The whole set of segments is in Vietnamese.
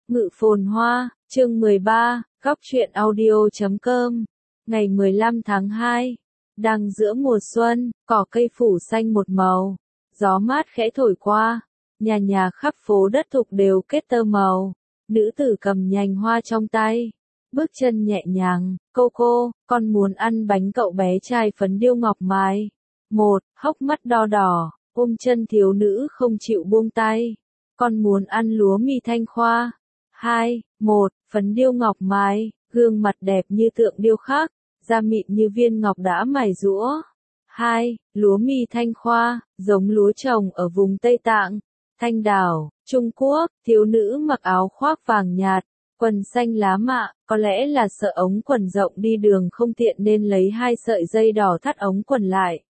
Ngự phồn hoa, chương 13, góc truyện audio.com, ngày 15 tháng 2, đang giữa mùa xuân, cỏ cây phủ xanh một màu, gió mát khẽ thổi qua, nhà nhà khắp phố đất thục đều kết tơ màu, nữ tử cầm nhành hoa trong tay, bước chân nhẹ nhàng, cô, con muốn ăn bánh cậu bé trai phấn điêu ngọc mài. Một, hốc mắt đo đỏ, ôm chân thiếu nữ không chịu buông tay, con muốn ăn lúa mì thanh khoa. 2, 1, phấn điêu ngọc mài, gương mặt đẹp như tượng điêu khắc, da mịn như viên ngọc đã mài rũa. 2, lúa mì thanh khoa, giống lúa trồng ở vùng Tây Tạng, Thanh Đảo, Trung Quốc, thiếu nữ mặc áo khoác vàng nhạt, quần xanh lá mạ, có lẽ là sợ ống quần rộng đi đường không tiện nên lấy 2 sợi dây đỏ thắt ống quần lại.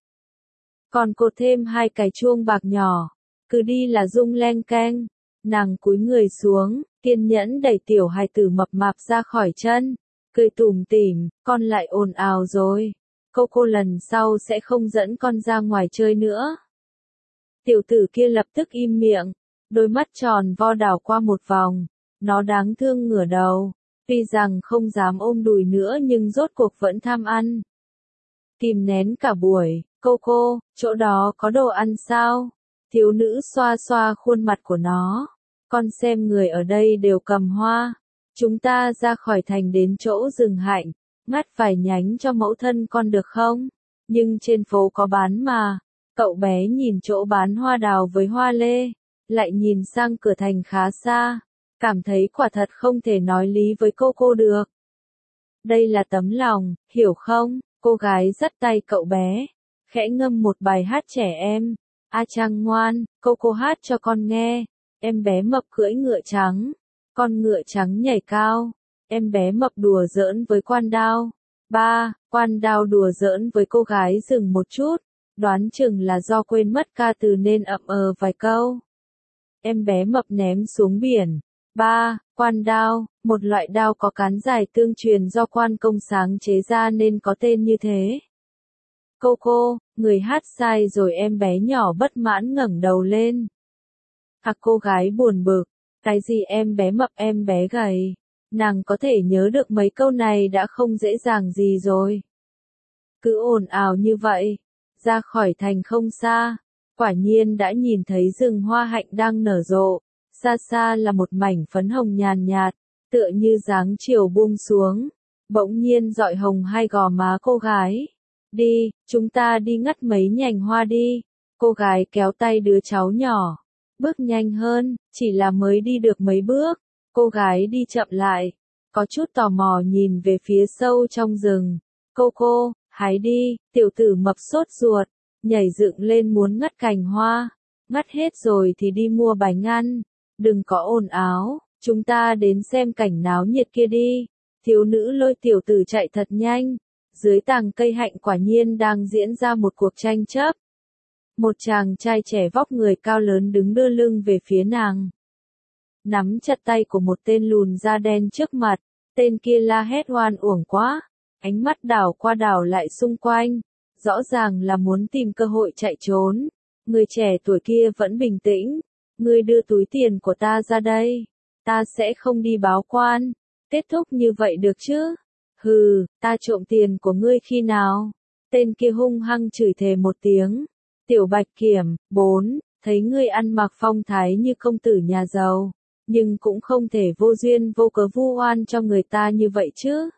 Còn cột thêm 2 cái chuông bạc nhỏ, cứ đi là rung leng keng. Nàng cúi người xuống, kiên nhẫn đẩy tiểu hài tử mập mạp ra khỏi chân, cười tủm tỉm, con lại ồn ào rồi. Cô lần sau sẽ không dẫn con ra ngoài chơi nữa. Tiểu tử kia lập tức im miệng, đôi mắt tròn vo đảo qua một vòng, nó đáng thương ngửa đầu, tuy rằng không dám ôm đùi nữa nhưng rốt cuộc vẫn tham ăn. Kìm nén cả buổi, cô, chỗ đó có đồ ăn sao? Thiếu nữ xoa xoa khuôn mặt của nó. Con xem người ở đây đều cầm hoa. Chúng ta ra khỏi thành đến chỗ rừng hạnh, ngắt vài nhánh cho mẫu thân con được không? Nhưng trên phố có bán mà. Cậu bé nhìn chỗ bán hoa đào với hoa lê, lại nhìn sang cửa thành khá xa, cảm thấy quả thật không thể nói lý với cô được. Đây là tấm lòng, hiểu không? Cô gái dắt tay cậu bé, khẽ ngâm một bài hát trẻ em. A Trang ngoan, cô hát cho con nghe. Em bé mập cưỡi ngựa trắng, con ngựa trắng nhảy cao. Em bé mập đùa giỡn với quan đao. Quan đao đùa giỡn với cô gái dừng một chút, đoán chừng là do quên mất ca từ nên ậm vài câu. Em bé mập ném xuống biển. Quan đao, một loại đao có cán dài tương truyền do quan công sáng chế ra nên có tên như thế. Cô, người hát sai rồi. Em bé nhỏ bất mãn ngẩng đầu lên. Cô gái buồn bực, cái gì em bé mập em bé gầy, nàng có thể nhớ được mấy câu này đã không dễ dàng gì rồi. Cứ ồn ào như vậy, ra khỏi thành không xa, quả nhiên đã nhìn thấy rừng hoa hạnh đang nở rộ, xa xa là một mảnh phấn hồng nhàn nhạt, tựa như dáng chiều buông xuống, bỗng nhiên dọi hồng hai gò má cô gái. Đi, chúng ta đi ngắt mấy nhành hoa đi. Cô gái kéo tay đứa cháu nhỏ, bước nhanh hơn, chỉ là mới đi được mấy bước, cô gái đi chậm lại, có chút tò mò nhìn về phía sâu trong rừng. Cô, hái đi. Tiểu tử mập sốt ruột, nhảy dựng lên muốn ngắt cành hoa. Ngắt hết rồi thì đi mua bánh ăn, đừng có ồn ào, chúng ta đến xem cảnh náo nhiệt kia đi. Thiếu nữ lôi tiểu tử chạy thật nhanh, dưới tàng cây hạnh quả nhiên đang diễn ra một cuộc tranh chấp. Một chàng trai trẻ vóc người cao lớn đứng đưa lưng về phía nàng, nắm chặt tay của một tên lùn da đen trước mặt. Tên kia la hét oan uổng quá, ánh mắt đảo qua đảo lại xung quanh, rõ ràng là muốn tìm cơ hội chạy trốn. Người trẻ tuổi kia vẫn bình tĩnh. Ngươi đưa túi tiền của ta ra đây, ta sẽ không đi báo quan. Kết thúc như vậy được chứ? Hừ, ta trộm tiền của ngươi khi nào? Tên kia hung hăng chửi thề một tiếng. Tiểu Bạch Kiểm, 4, thấy ngươi ăn mặc phong thái như công tử nhà giàu, nhưng cũng không thể vô duyên vô cớ vu oan cho người ta như vậy chứ.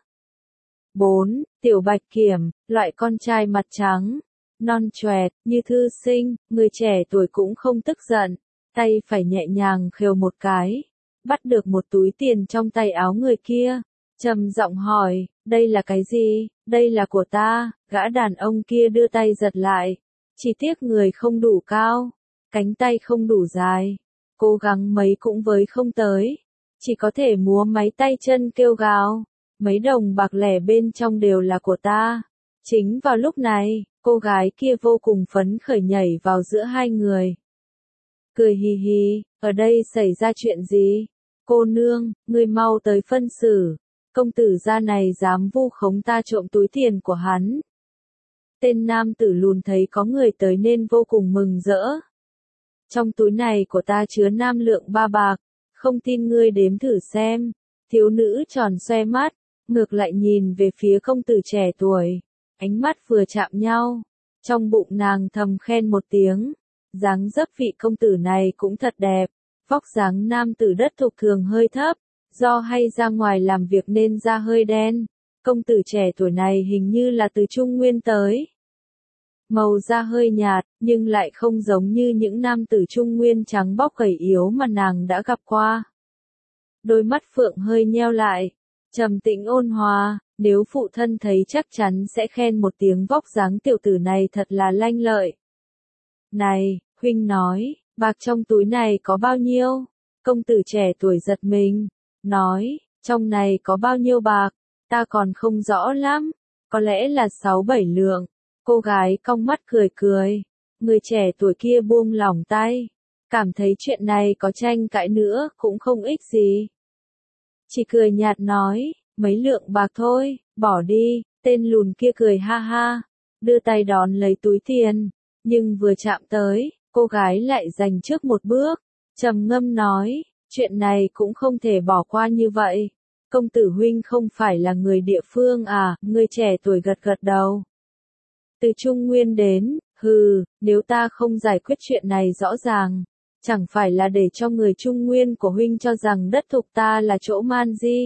4, Tiểu Bạch Kiểm, loại con trai mặt trắng, non choẹt, như thư sinh. Người trẻ tuổi cũng không tức giận, tay phải nhẹ nhàng khều một cái, bắt được một túi tiền trong tay áo người kia, trầm giọng hỏi, đây là cái gì? Đây là của ta. Gã đàn ông kia đưa tay giật lại, chỉ tiếc người không đủ cao, cánh tay không đủ dài, cố gắng mấy cũng với không tới, chỉ có thể múa máy tay chân kêu gào. Mấy đồng bạc lẻ bên trong đều là của ta. Chính vào lúc này, cô gái kia vô cùng phấn khởi nhảy vào giữa hai người, cười hì hì, ở đây xảy ra chuyện gì? Cô nương, ngươi mau tới phân xử, công tử gia này dám vu khống ta trộm túi tiền của hắn. Tên nam tử lùn thấy có người tới nên vô cùng mừng rỡ. Trong túi này của ta chứa 5 lượng 3 bạc, Không tin ngươi đếm thử xem. Thiếu nữ tròn xoe mắt, ngược lại nhìn về phía công tử trẻ tuổi. Ánh mắt vừa chạm nhau, trong bụng nàng thầm khen một tiếng. Dáng dấp vị công tử này cũng thật đẹp, vóc dáng nam tử đất thục thường hơi thấp, do hay ra ngoài làm việc nên da hơi đen. Công tử trẻ tuổi này hình như là từ Trung Nguyên tới. Màu da hơi nhạt, nhưng lại không giống như những nam tử Trung Nguyên trắng bóc gầy yếu mà nàng đã gặp qua. Đôi mắt phượng hơi nheo lại, trầm tĩnh ôn hòa, nếu phụ thân thấy chắc chắn sẽ khen một tiếng vóc dáng tiểu tử này thật là lanh lợi. Này, huynh nói, bạc trong túi này có bao nhiêu? Công tử trẻ tuổi giật mình, nói, trong này có bao nhiêu bạc, ta còn không rõ lắm, có lẽ là 6-7 lượng. Cô gái cong mắt cười cười, người trẻ tuổi kia buông lỏng tay, cảm thấy chuyện này có tranh cãi nữa cũng không ích gì. Chỉ cười nhạt nói, mấy lượng bạc thôi, bỏ đi, tên lùn kia cười ha ha, đưa tay đón lấy túi tiền, nhưng vừa chạm tới, cô gái lại giành trước một bước, trầm ngâm nói, chuyện này cũng không thể bỏ qua như vậy. Công tử huynh không phải là người địa phương à, người trẻ tuổi gật gật đầu. Từ Trung Nguyên đến, nếu ta không giải quyết chuyện này rõ ràng, chẳng phải là để cho người Trung Nguyên của huynh cho rằng đất thục ta là chỗ man di.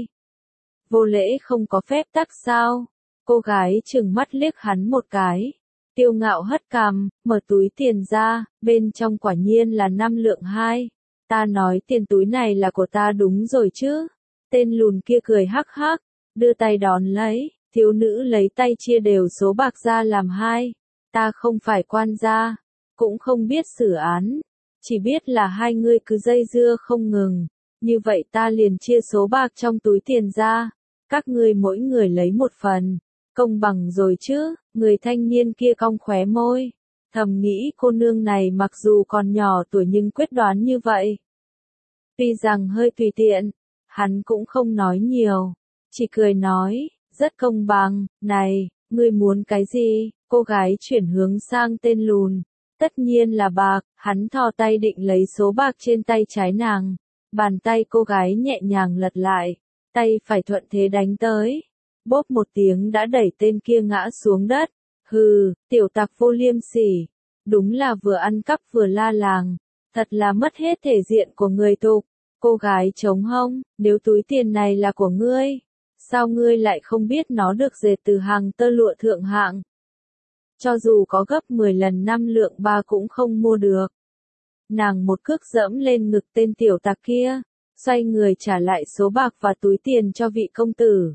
Vô lễ không có phép tắc sao? Cô gái trừng mắt liếc hắn một cái, tiêu ngạo hất cằm, mở túi tiền ra, bên trong quả nhiên là 5 lượng 2. Ta nói tiền túi này là của ta đúng rồi chứ? Tên lùn kia cười hắc hắc, đưa tay đón lấy. Thiếu nữ lấy tay chia đều số bạc ra làm 2. Ta không phải quan gia, cũng không biết xử án, chỉ biết là hai ngươi cứ dây dưa không ngừng. Như vậy ta liền chia số bạc trong túi tiền ra, các ngươi mỗi người lấy một phần, công bằng rồi chứ? Người thanh niên kia cong khóe môi, thầm nghĩ cô nương này mặc dù còn nhỏ tuổi nhưng quyết đoán như vậy. Tuy rằng hơi tùy tiện, hắn cũng không nói nhiều, chỉ cười nói, rất công bằng. Này, ngươi muốn cái gì? Cô gái chuyển hướng sang tên lùn, tất nhiên là bạc. Hắn thò tay định lấy số bạc trên tay trái nàng, bàn tay cô gái nhẹ nhàng lật lại, tay phải thuận thế đánh tới, bốp một tiếng đã đẩy tên kia ngã xuống đất. Tiểu tặc vô liêm sỉ, đúng là vừa ăn cắp vừa la làng, thật là mất hết thể diện của người tục. Cô gái trống hông, nếu túi tiền này là của ngươi, sao ngươi lại không biết nó được dệt từ hàng tơ lụa thượng hạng? Cho dù có gấp 10 lần 5 lượng 3 cũng không mua được. Nàng một cước dẫm lên ngực tên tiểu tặc kia, xoay người trả lại số bạc và túi tiền cho vị công tử.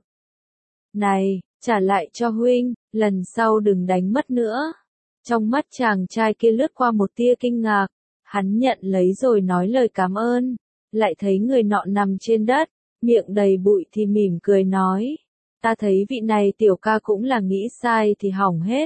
Này, trả lại cho huynh, lần sau đừng đánh mất nữa. Trong mắt chàng trai kia lướt qua một tia kinh ngạc, hắn nhận lấy rồi nói lời cảm ơn, lại thấy người nọ nằm trên đất, miệng đầy bụi thì mỉm cười nói, ta thấy vị này tiểu ca cũng là nghĩ sai thì hỏng hết.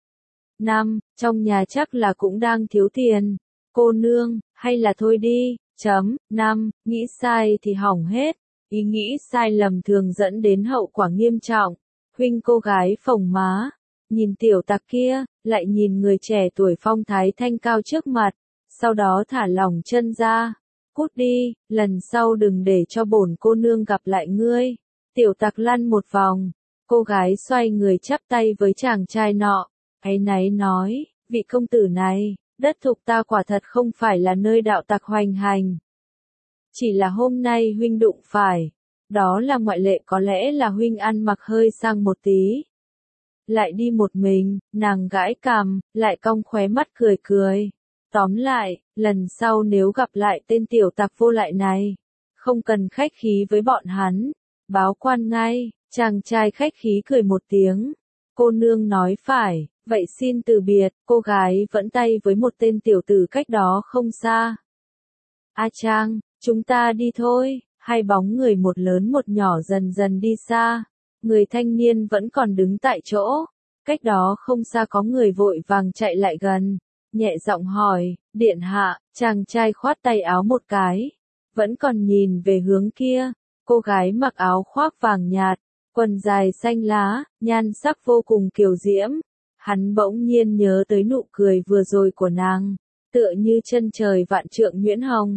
Trong nhà chắc là cũng đang thiếu tiền, cô nương, hay là thôi đi. Nghĩ sai thì hỏng hết, ý nghĩ sai lầm thường dẫn đến hậu quả nghiêm trọng. Huynh cô gái phồng má, nhìn tiểu tặc kia, lại nhìn người trẻ tuổi phong thái thanh cao trước mặt, sau đó thả lỏng chân ra. Cút đi, lần sau đừng để cho bổn cô nương gặp lại ngươi. Tiểu tặc lăn một vòng, cô gái xoay người chắp tay với chàng trai nọ, áy náy nói, vị công tử này, đất thục ta quả thật không phải là nơi đạo tặc hoành hành. Chỉ là hôm nay huynh đụng phải, đó là ngoại lệ, có lẽ là huynh ăn mặc hơi sang một tí. Lại đi một mình, nàng gãi cằm, lại cong khóe mắt cười cười. Tóm lại, lần sau nếu gặp lại tên tiểu tặc vô lại này, không cần khách khí với bọn hắn, báo quan ngay. Chàng trai khách khí cười một tiếng. Cô nương nói phải, vậy xin từ biệt. Cô gái vẫn tay với một tên tiểu tử cách đó không xa. A Trang, chúng ta đi thôi. Hai bóng người một lớn một nhỏ dần dần đi xa. Người thanh niên vẫn còn đứng tại chỗ. Cách đó không xa có người vội vàng chạy lại gần, nhẹ giọng hỏi, điện hạ. Chàng trai khoát tay áo một cái, vẫn còn nhìn về hướng kia. Cô gái mặc áo khoác vàng nhạt, quần dài xanh lá, nhan sắc vô cùng kiều diễm. Hắn bỗng nhiên nhớ tới nụ cười vừa rồi của nàng, tựa như chân trời vạn trượng nhuyễn hồng.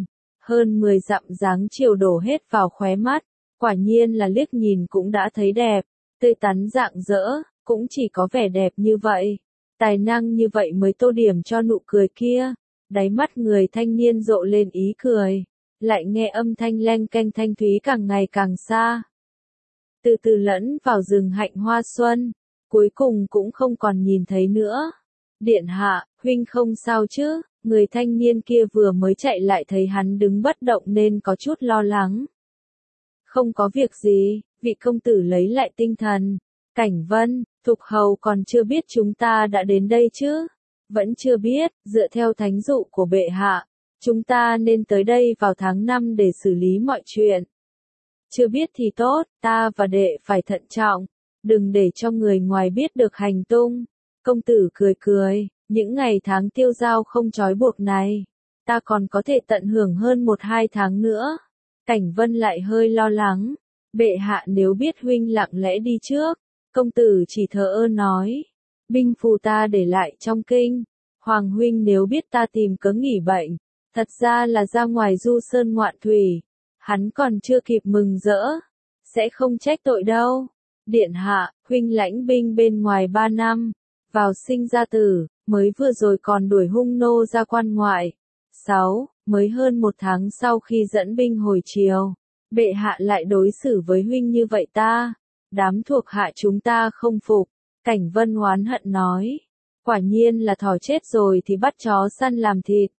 Hơn 10 dặm dáng chiều đổ hết vào khóe mắt, quả nhiên là liếc nhìn cũng đã thấy đẹp, tươi tắn rạng rỡ, cũng chỉ có vẻ đẹp như vậy. Tài năng như vậy mới tô điểm cho nụ cười kia. Đáy mắt người thanh niên rộ lên ý cười, lại nghe âm thanh leng keng thanh thúy càng ngày càng xa. Từ từ lẫn vào rừng hạnh hoa xuân, cuối cùng cũng không còn nhìn thấy nữa. Điện hạ, huynh không sao chứ? Người thanh niên kia vừa mới chạy lại thấy hắn đứng bất động nên có chút lo lắng. Không có việc gì, vị công tử lấy lại tinh thần. Cảnh Vân, Thục Hầu còn chưa biết chúng ta đã đến đây chứ? Vẫn chưa biết, dựa theo thánh dụ của bệ hạ, chúng ta nên tới đây vào tháng 5 để xử lý mọi chuyện. Chưa biết thì tốt, ta và đệ phải thận trọng, đừng để cho người ngoài biết được hành tung. Công tử cười cười, những ngày tháng tiêu dao không trói buộc này, ta còn có thể tận hưởng hơn 1-2 tháng nữa. Cảnh Vân lại hơi lo lắng, bệ hạ nếu biết huynh lặng lẽ đi trước, công tử chỉ thờ ơ nói, binh phù ta để lại trong kinh, Hoàng huynh nếu biết ta tìm cớ nghỉ bệnh, thật ra là ra ngoài du sơn ngoạn thủy, hắn còn chưa kịp mừng rỡ, sẽ không trách tội đâu. Điện hạ, huynh lãnh binh bên ngoài 3 năm, vào sinh ra tử, mới vừa rồi còn đuổi hung nô ra quan ngoại. 6. Mới hơn 1 tháng sau khi dẫn binh hồi triều, bệ hạ lại đối xử với huynh như vậy ta. Đám thuộc hạ chúng ta không phục. Cảnh Vân oán hận nói. Quả nhiên là thỏ chết rồi thì bắt chó săn làm thịt.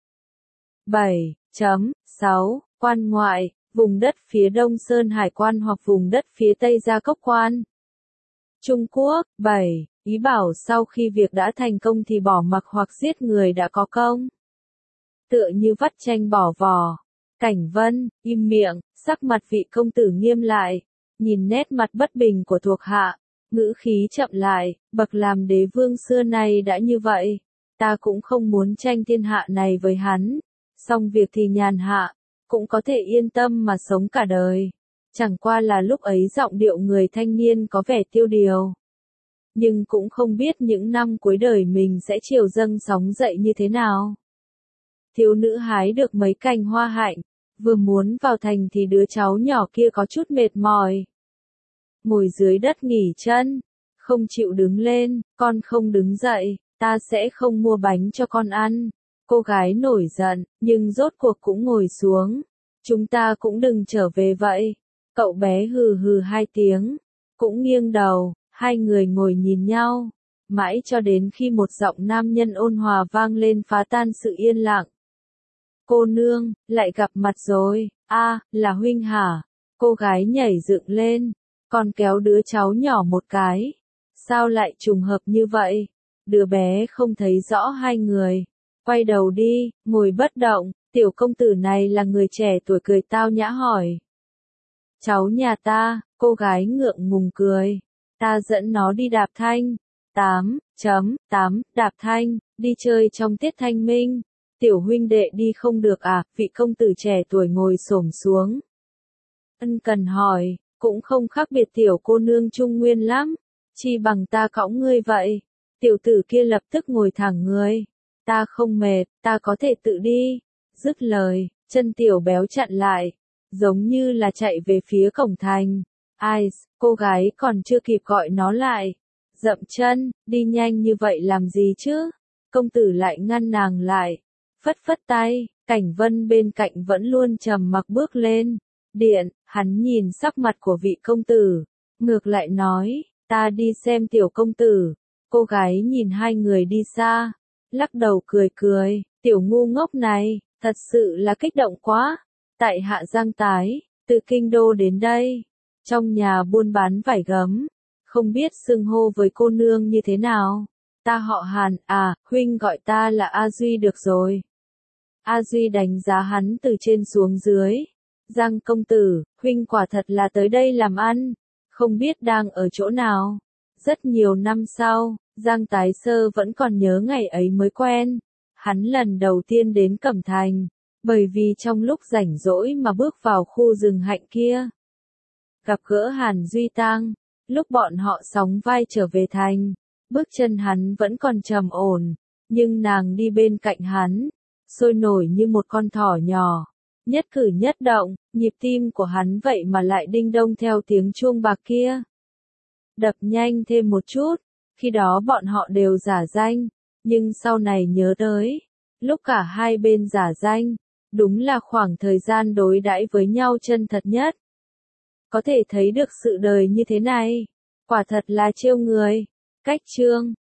7.6. Quan ngoại, vùng đất phía đông Sơn Hải quan hoặc vùng đất phía tây Gia Cốc quan. Trung Quốc. 7. Ý bảo sau khi việc đã thành công thì bỏ mặc hoặc giết người đã có công. Tựa như vắt chanh bỏ vỏ. Cảnh Vân, im miệng, sắc mặt vị công tử nghiêm lại, nhìn nét mặt bất bình của thuộc hạ, ngữ khí chậm lại, bậc làm đế vương xưa nay đã như vậy, ta cũng không muốn tranh thiên hạ này với hắn, xong việc thì nhàn hạ, cũng có thể yên tâm mà sống cả đời. Chẳng qua là lúc ấy giọng điệu người thanh niên có vẻ tiêu điều. Nhưng cũng không biết những năm cuối đời mình sẽ chiều dâng sóng dậy như thế nào. Thiếu nữ hái được mấy cành hoa hạnh, vừa muốn vào thành thì đứa cháu nhỏ kia có chút mệt mỏi. Ngồi dưới đất nghỉ chân, không chịu đứng lên, con không đứng dậy, ta sẽ không mua bánh cho con ăn. Cô gái nổi giận, nhưng rốt cuộc cũng ngồi xuống. Chúng ta cũng đừng trở về vậy. Cậu bé hừ hừ 2 tiếng, cũng nghiêng đầu, hai người ngồi nhìn nhau. Mãi cho đến khi một giọng nam nhân ôn hòa vang lên phá tan sự yên lặng. Cô nương, lại gặp mặt rồi, là huynh hả? Cô gái nhảy dựng lên, còn kéo đứa cháu nhỏ một cái. Sao lại trùng hợp như vậy? Đứa bé không thấy rõ hai người. Quay đầu đi, ngồi bất động, tiểu công tử này là người trẻ tuổi cười tao nhã hỏi. Cháu nhà ta, cô gái ngượng ngùng cười. Ta dẫn nó đi đạp thanh. 8.8 Đạp thanh, đi chơi trong tiết thanh minh. Tiểu huynh đệ đi không được à? Vị công tử trẻ tuổi ngồi xổm xuống. Ân cần hỏi, cũng không khác biệt tiểu cô nương trung nguyên lắm. Chi bằng ta cõng ngươi vậy. Tiểu tử kia lập tức ngồi thẳng người. Ta không mệt, ta có thể tự đi. Dứt lời, chân tiểu béo chặn lại, giống như là chạy về phía cổng thành. Ai, cô gái còn chưa kịp gọi nó lại. Dậm chân, đi nhanh như vậy làm gì chứ? Công tử lại ngăn nàng lại. Phất phất tay, Cảnh Vân bên cạnh vẫn luôn trầm mặc bước lên. Điện, hắn nhìn sắc mặt của vị công tử. Ngược lại nói, ta đi xem tiểu công tử. Cô gái nhìn hai người đi xa. Lắc đầu cười cười, tiểu ngu ngốc này, thật sự là kích động quá. Tại Hạ Giang Tái, từ kinh đô đến đây. Trong nhà buôn bán vải gấm. Không biết xưng hô với cô nương như thế nào. Ta họ Hàn, huynh gọi ta là A Duy được rồi. A Duy đánh giá hắn từ trên xuống dưới. Giang công tử, huynh quả thật là tới đây làm ăn. Không biết đang ở chỗ nào. Rất nhiều năm sau, Giang Tái Sơ vẫn còn nhớ ngày ấy mới quen. Hắn lần đầu tiên đến Cẩm Thành. Bởi vì trong lúc rảnh rỗi mà bước vào khu rừng hạnh kia. Gặp gỡ Hàn Duy Tăng. Lúc bọn họ sóng vai trở về thành, bước chân hắn vẫn còn trầm ổn, nhưng nàng đi bên cạnh hắn, sôi nổi như một con thỏ nhỏ, Nhất cử nhất động, nhịp tim của hắn vậy mà lại đinh đông theo tiếng chuông bạc kia. Đập nhanh thêm một chút, khi đó bọn họ đều giả danh, nhưng sau này nhớ tới, lúc cả hai bên giả danh, đúng là khoảng thời gian đối đãi với nhau chân thật nhất. Có thể thấy được sự đời như thế này, quả thật là trêu người. Cách chương